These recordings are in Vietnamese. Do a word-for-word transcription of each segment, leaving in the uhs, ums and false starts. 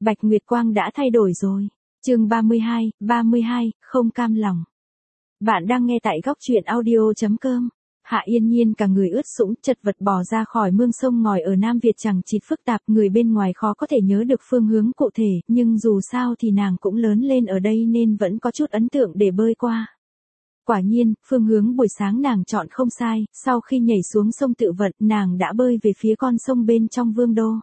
Bạch Nguyệt Quang đã thay đổi rồi. Chương ba mươi hai, ba mươi hai, không cam lòng. Bạn đang nghe tại góc truyện audio chấm com. Hạ Yên Nhiên cả người ướt sũng, chật vật bò ra khỏi mương sông ngòi ở Nam Việt chẳng chịt phức tạp, người bên ngoài khó có thể nhớ được phương hướng cụ thể, nhưng dù sao thì nàng cũng lớn lên ở đây nên vẫn có chút ấn tượng để bơi qua. Quả nhiên, phương hướng buổi sáng nàng chọn không sai, sau khi nhảy xuống sông Tự Vận, nàng đã bơi về phía con sông bên trong Vương đô.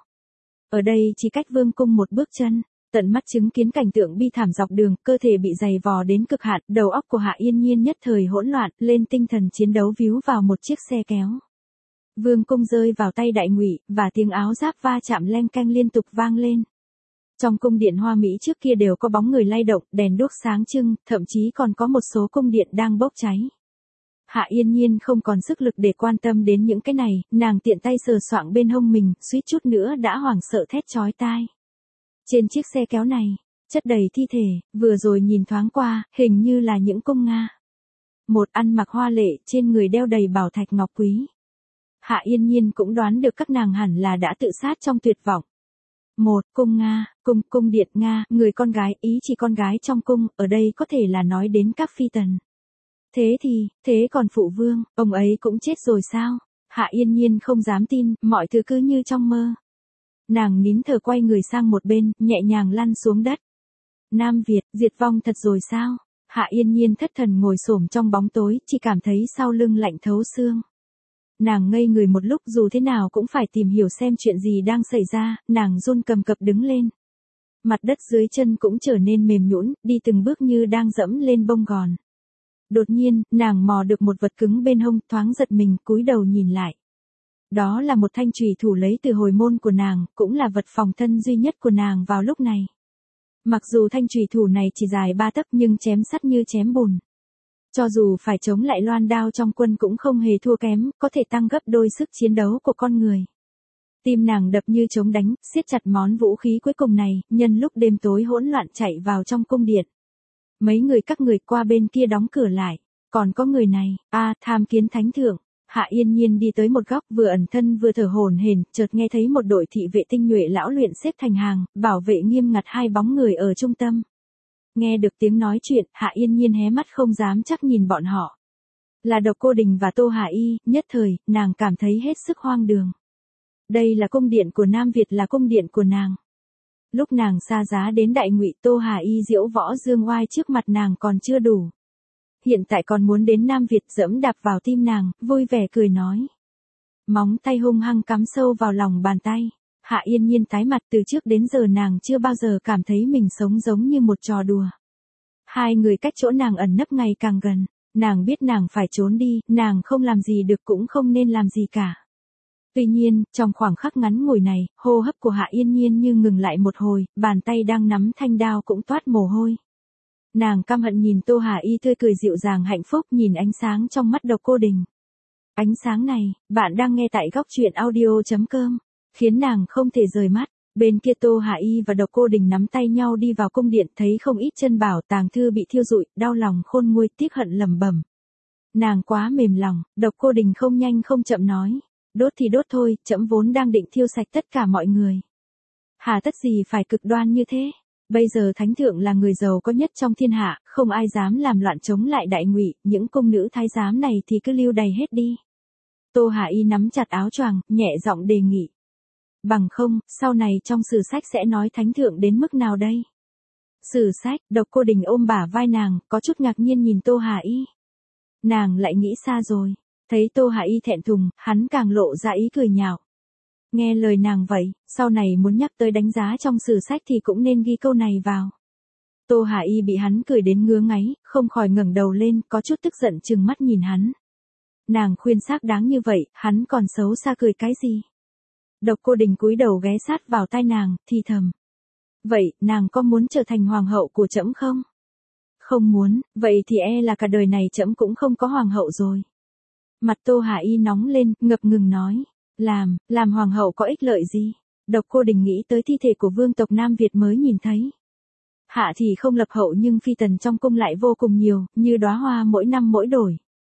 Ở đây chỉ cách Vương cung một bước chân. Tận mắt chứng kiến cảnh tượng bi thảm dọc đường, cơ thể bị dày vò đến cực hạn, đầu óc của Hạ Yên Nhiên nhất thời hỗn loạn, lên tinh thần chiến đấu víu vào một chiếc xe kéo. Vương cung rơi vào tay Đại Ngụy, và tiếng áo giáp va chạm leng keng liên tục vang lên. Trong cung điện hoa mỹ trước kia đều có bóng người lay động, đèn đuốc sáng trưng, thậm chí còn có một số cung điện đang bốc cháy. Hạ Yên Nhiên không còn sức lực để quan tâm đến những cái này, nàng tiện tay sờ soạng bên hông mình, suýt chút nữa đã hoảng sợ thét chói tai. Trên chiếc xe kéo này, chất đầy thi thể, vừa rồi nhìn thoáng qua, hình như là những cung Nga. Một ăn mặc hoa lệ, trên người đeo đầy bảo thạch ngọc quý. Hạ Yên Nhiên cũng đoán được các nàng hẳn là đã tự sát trong tuyệt vọng. Một, cung Nga, cung, cung điện Nga, người con gái, ý chỉ con gái trong cung, ở đây có thể là nói đến các phi tần. Thế thì, thế còn phụ vương, ông ấy cũng chết rồi sao? Hạ Yên Nhiên không dám tin, mọi thứ cứ như trong mơ. Nàng nín thở quay người sang một bên, nhẹ nhàng lăn xuống đất. Nam Việt, diệt vong thật rồi sao? Hạ Yên Nhiên thất thần ngồi xổm trong bóng tối, chỉ cảm thấy sau lưng lạnh thấu xương. Nàng ngây người một lúc, dù thế nào cũng phải tìm hiểu xem chuyện gì đang xảy ra, nàng run cầm cập đứng lên. Mặt đất dưới chân cũng trở nên mềm nhũn, đi từng bước như đang dẫm lên bông gòn. Đột nhiên, nàng mò được một vật cứng bên hông, thoáng giật mình, cúi đầu nhìn lại. Đó là một thanh chùy thủ lấy từ hồi môn của nàng, cũng là vật phòng thân duy nhất của nàng vào lúc này. Mặc dù thanh chùy thủ này chỉ dài ba tấc nhưng chém sắt như chém bùn. Cho dù phải chống lại loan đao trong quân cũng không hề thua kém, có thể tăng gấp đôi sức chiến đấu của con người. Tim nàng đập như trống đánh, siết chặt món vũ khí cuối cùng này, nhân lúc đêm tối hỗn loạn chạy vào trong cung điện. Mấy người các người qua bên kia đóng cửa lại, còn có người này, a tham kiến thánh thượng. Hạ Yên Nhiên đi tới một góc, vừa ẩn thân vừa thở hổn hển, chợt nghe thấy một đội thị vệ tinh nhuệ lão luyện xếp thành hàng, bảo vệ nghiêm ngặt hai bóng người ở trung tâm. Nghe được tiếng nói chuyện, Hạ Yên Nhiên hé mắt không dám chắc nhìn bọn họ. Là Độc Cô Đình và Tô Hà Y, nhất thời, nàng cảm thấy hết sức hoang đường. Đây là cung điện của Nam Việt, là cung điện của nàng. Lúc nàng xa giá đến Đại Ngụy, Tô Hà Y diễu võ dương oai trước mặt nàng còn chưa đủ. Hiện tại còn muốn đến Nam Việt, dẫm đạp vào tim nàng, vui vẻ cười nói. Móng tay hung hăng cắm sâu vào lòng bàn tay. Hạ Yên Nhiên tái mặt, từ trước đến giờ nàng chưa bao giờ cảm thấy mình sống giống như một trò đùa. Hai người cách chỗ nàng ẩn nấp ngày càng gần, nàng biết nàng phải trốn đi, nàng không làm gì được cũng không nên làm gì cả. Tuy nhiên, trong khoảng khắc ngắn ngủi này, hô hấp của Hạ Yên Nhiên như ngừng lại một hồi, bàn tay đang nắm thanh đao cũng toát mồ hôi. Nàng căm hận nhìn Tô Hà Y tươi cười dịu dàng hạnh phúc, nhìn ánh sáng trong mắt Độc Cô Đình. Ánh sáng này, bạn đang nghe tại góc truyện audio chấm com, khiến nàng không thể rời mắt. Bên kia Tô Hà Y và Độc Cô Đình nắm tay nhau đi vào cung điện, thấy không ít chân bảo tàng thư bị thiêu rụi, đau lòng khôn nguôi, tiếc hận lẩm bẩm. Nàng quá mềm lòng, Độc Cô Đình không nhanh không chậm nói. Đốt thì đốt thôi, trẫm vốn đang định thiêu sạch tất cả mọi người. Hà tất gì phải cực đoan như thế? Bây giờ thánh thượng là người giàu có nhất trong thiên hạ, không ai dám làm loạn chống lại Đại Ngụy, những cung nữ thái giám này thì cứ lưu đày hết đi. Tô Hà Y nắm chặt áo choàng, nhẹ giọng đề nghị. Bằng không, sau này trong sử sách sẽ nói thánh thượng đến mức nào đây? Sử sách, Độc Cô Đình ôm bả vai nàng, có chút ngạc nhiên nhìn Tô Hà Y. Nàng lại nghĩ xa rồi, thấy Tô Hà Y thẹn thùng, hắn càng lộ ra ý cười nhạo. Nghe lời nàng vậy, sau này muốn nhắc tới đánh giá trong sử sách thì cũng nên ghi câu này vào. Tô Hà Y bị hắn cười đến ngứa ngáy, không khỏi ngẩng đầu lên, có chút tức giận trừng mắt nhìn hắn. Nàng khuyên xác đáng như vậy, hắn còn xấu xa cười cái gì? Độc Cô Đình cúi đầu ghé sát vào tai nàng, thì thầm. Vậy, nàng có muốn trở thành hoàng hậu của trẫm không? Không muốn, vậy thì e là cả đời này trẫm cũng không có hoàng hậu rồi. Mặt Tô Hà Y nóng lên, ngập ngừng nói. Làm, làm hoàng hậu có ích lợi gì? Độc Cô Đình nghĩ tới thi thể của vương tộc Nam Việt mới nhìn thấy. Hạ thì không lập hậu nhưng phi tần trong cung lại vô cùng nhiều, như đóa hoa mỗi năm mỗi đổi.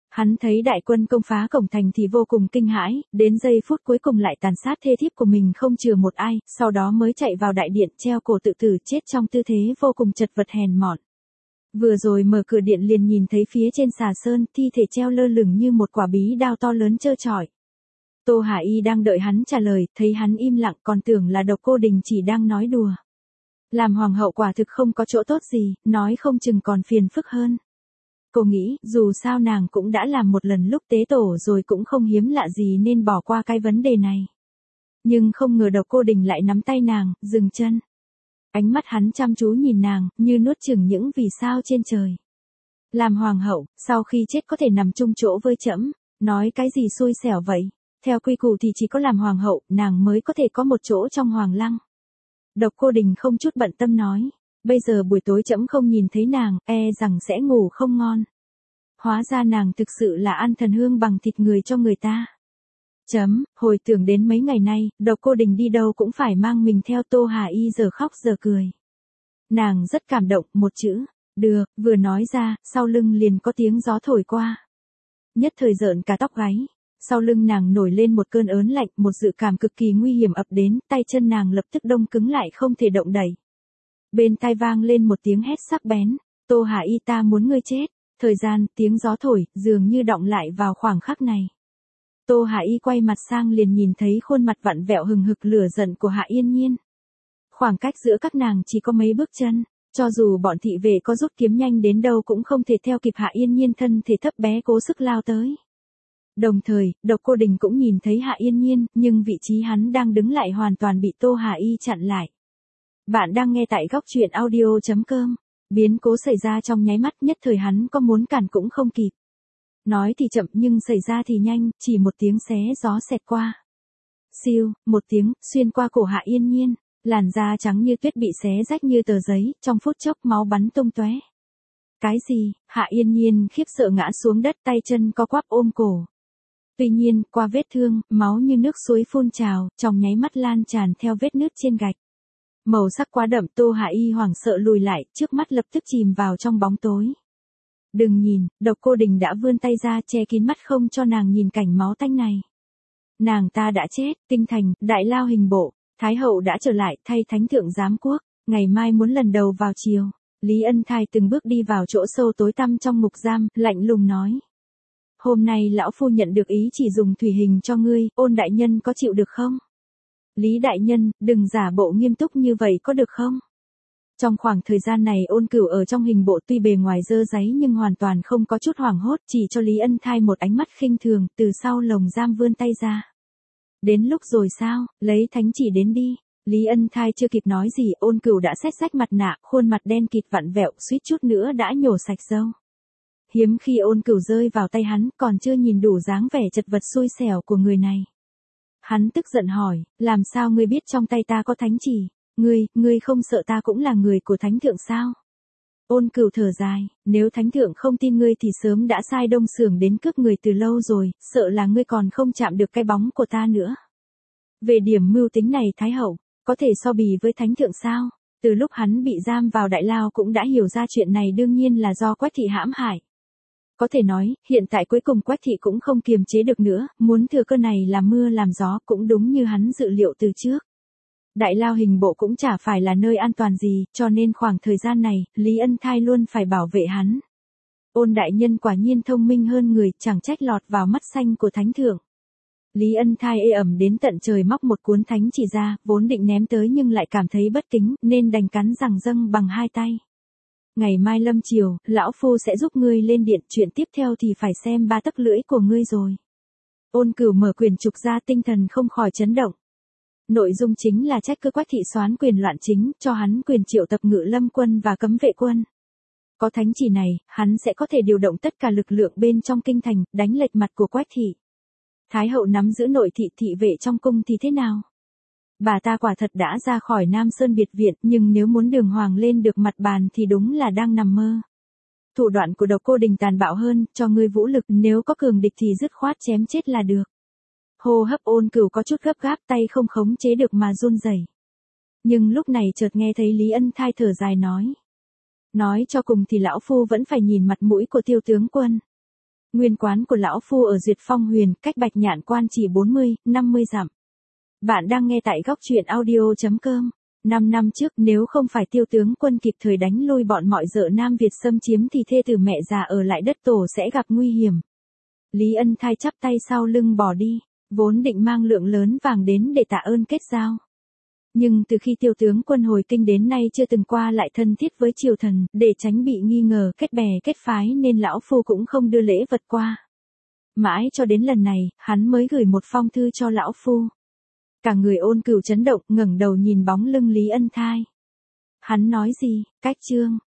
Hắn thấy đại quân công phá cổng thành thì vô cùng kinh hãi, đến giây phút cuối cùng lại tàn sát thê thiếp của mình không chừa một ai, sau đó mới chạy vào đại điện treo cổ tự tử chết trong tư thế vô cùng chật vật hèn mọn. Vừa rồi mở cửa điện liền nhìn thấy phía trên xà sơn thi thể treo lơ lửng như một quả bí đao to lớn trơ trọi. Tô Hà Y đang đợi hắn trả lời, thấy hắn im lặng còn tưởng là Độc Cô Đình chỉ đang nói đùa. Làm hoàng hậu quả thực không có chỗ tốt gì, nói không chừng còn phiền phức hơn. Cô nghĩ, dù sao nàng cũng đã làm một lần lúc tế tổ rồi cũng không hiếm lạ gì nên bỏ qua cái vấn đề này. Nhưng không ngờ Độc Cô Đình lại nắm tay nàng, dừng chân. Ánh mắt hắn chăm chú nhìn nàng, như nuốt chửng những vì sao trên trời. Làm hoàng hậu, sau khi chết có thể nằm chung chỗ với trẫm, nói cái gì xui xẻo vậy? Theo quy củ thì chỉ có làm hoàng hậu, nàng mới có thể có một chỗ trong hoàng lăng. Độc Cô Đình không chút bận tâm nói, bây giờ buổi tối trẫm không nhìn thấy nàng, e rằng sẽ ngủ không ngon. Hóa ra nàng thực sự là ăn thần hương bằng thịt người cho người ta. Chấm, hồi tưởng đến mấy ngày nay, Độc Cô Đình đi đâu cũng phải mang mình theo. Tô Hà Y giờ khóc giờ cười. Nàng rất cảm động, một chữ, được, vừa nói ra, sau lưng liền có tiếng gió thổi qua. Nhất thời rợn cả tóc gáy. Sau lưng nàng nổi lên một cơn ớn lạnh, một dự cảm cực kỳ nguy hiểm ập đến, tay chân nàng lập tức đông cứng lại không thể động đậy. Bên tai vang lên một tiếng hét sắc bén, Tô Hà Y ta muốn ngươi chết. Thời gian, tiếng gió thổi, dường như đọng lại vào khoảng khắc này. Tô Hà Y quay mặt sang liền nhìn thấy khuôn mặt vặn vẹo hừng hực lửa giận của Hạ Yên Nhiên. Khoảng cách giữa các nàng chỉ có mấy bước chân, cho dù bọn thị vệ có rút kiếm nhanh đến đâu cũng không thể theo kịp Hạ Yên Nhiên thân thể thấp bé cố sức lao tới. Đồng thời, Độc Cô Đình cũng nhìn thấy Hạ Yên Nhiên, nhưng vị trí hắn đang đứng lại hoàn toàn bị Tô Hà Y chặn lại. Bạn đang nghe tại góc truyện audio chấm com. Biến cố xảy ra trong nháy mắt, nhất thời hắn có muốn cản cũng không kịp. Nói thì chậm nhưng xảy ra thì nhanh, chỉ một tiếng xé gió xẹt qua. Siêu, một tiếng, xuyên qua cổ Hạ Yên Nhiên, làn da trắng như tuyết bị xé rách như tờ giấy, trong phút chốc máu bắn tung tóe. Cái gì? Hạ Yên Nhiên khiếp sợ ngã xuống đất, tay chân co quắp ôm cổ. Tuy nhiên, qua vết thương, máu như nước suối phun trào, trong nháy mắt lan tràn theo vết nứt trên gạch. Màu sắc quá đậm, Tô Hà Y hoảng sợ lùi lại, trước mắt lập tức chìm vào trong bóng tối. Đừng nhìn, Độc Cô Đình đã vươn tay ra che kín mắt không cho nàng nhìn cảnh máu tanh này. Nàng ta đã chết, tinh thành, đại lao hình bộ, Thái hậu đã trở lại thay thánh thượng giám quốc, ngày mai muốn lần đầu vào triều. Lý Ân Thai từng bước đi vào chỗ sâu tối tăm trong ngục giam, lạnh lùng nói. Hôm nay lão phu nhận được ý chỉ dùng thủy hình cho ngươi, Ôn đại nhân có chịu được không? Lý đại nhân, đừng giả bộ nghiêm túc như vậy có được không? Trong khoảng thời gian này Ôn Cửu ở trong hình bộ tuy bề ngoài dơ dáy nhưng hoàn toàn không có chút hoảng hốt, chỉ cho Lý Ân Thai một ánh mắt khinh thường, từ sau lồng giam vươn tay ra. Đến lúc rồi sao, lấy thánh chỉ đến đi. Lý Ân Thai chưa kịp nói gì, Ôn Cửu đã xách xách mặt nạ, khuôn mặt đen kịt vặn vẹo, suýt chút nữa đã nhổ sạch râu. Hiếm khi Ôn Cửu rơi vào tay hắn, còn chưa nhìn đủ dáng vẻ chật vật xui xẻo của người này. Hắn tức giận hỏi, làm sao ngươi biết trong tay ta có thánh chỉ? Ngươi, ngươi không sợ ta cũng là người của thánh thượng sao? Ôn Cửu thở dài, nếu thánh thượng không tin ngươi thì sớm đã sai Đông Xưởng đến cướp người từ lâu rồi, sợ là ngươi còn không chạm được cái bóng của ta nữa. Về điểm mưu tính này Thái hậu, có thể so bì với thánh thượng sao? Từ lúc hắn bị giam vào đại lao cũng đã hiểu ra chuyện này đương nhiên là do Quách thị hãm hại. Có thể nói, hiện tại cuối cùng Quách thị cũng không kiềm chế được nữa, muốn thừa cơ này làm mưa làm gió cũng đúng như hắn dự liệu từ trước. Đại lao hình bộ cũng chả phải là nơi an toàn gì, cho nên khoảng thời gian này, Lý Ân Thai luôn phải bảo vệ hắn. Ôn đại nhân quả nhiên thông minh hơn người, chẳng trách lọt vào mắt xanh của thánh thượng. Lý Ân Thai ê ẩm đến tận trời móc một cuốn thánh chỉ ra, vốn định ném tới nhưng lại cảm thấy bất kính, nên đành cắn răng dâng bằng hai tay. Ngày mai lâm chiều, lão phu sẽ giúp ngươi lên điện, chuyện tiếp theo thì phải xem ba tấc lưỡi của ngươi rồi. Ôn Cửu mở quyển trục ra, tinh thần không khỏi chấn động. Nội dung chính là trách cứ Quách thị soán quyền loạn chính, cho hắn quyền triệu tập ngự lâm quân và cấm vệ quân. Có thánh chỉ này, hắn sẽ có thể điều động tất cả lực lượng bên trong kinh thành, đánh lệch mặt của Quách thị. Thái hậu nắm giữ nội thị thị vệ trong cung thì thế nào? Bà ta quả thật đã ra khỏi Nam Sơn biệt viện, nhưng nếu muốn đường hoàng lên được mặt bàn thì đúng là đang nằm mơ. Thủ đoạn của Độc Cô Đình tàn bạo hơn, cho ngươi vũ lực, nếu có cường địch thì dứt khoát chém chết là được. Hô hấp Ôn Cửu có chút gấp gáp, tay không khống chế được mà run rẩy. Nhưng lúc này chợt nghe thấy Lý Ân Thai thở dài nói. Nói cho cùng thì lão phu vẫn phải nhìn mặt mũi của Tiêu tướng quân. Nguyên quán của lão phu ở Duyệt Phong Huyền, cách Bạch Nhạn Quan chỉ bốn mươi, năm mươi dặm. Bạn đang nghe tại góc truyện audio.com. Năm năm trước, nếu không phải Tiêu tướng quân kịp thời đánh lui bọn mọi dợ Nam Việt xâm chiếm thì thê tử mẹ già ở lại đất tổ sẽ gặp nguy hiểm. Lý Ân Thai chắp tay sau lưng bỏ đi, vốn định mang lượng lớn vàng đến để tạ ơn kết giao. Nhưng từ khi Tiêu tướng quân hồi kinh đến nay chưa từng qua lại thân thiết với triều thần, để tránh bị nghi ngờ kết bè kết phái nên lão phu cũng không đưa lễ vật qua. Mãi cho đến lần này, hắn mới gửi một phong thư cho lão phu. Cả người Ôn Cửu chấn động, ngẩng đầu nhìn bóng lưng Lý Ân Thai. Hắn nói gì? Cách chương,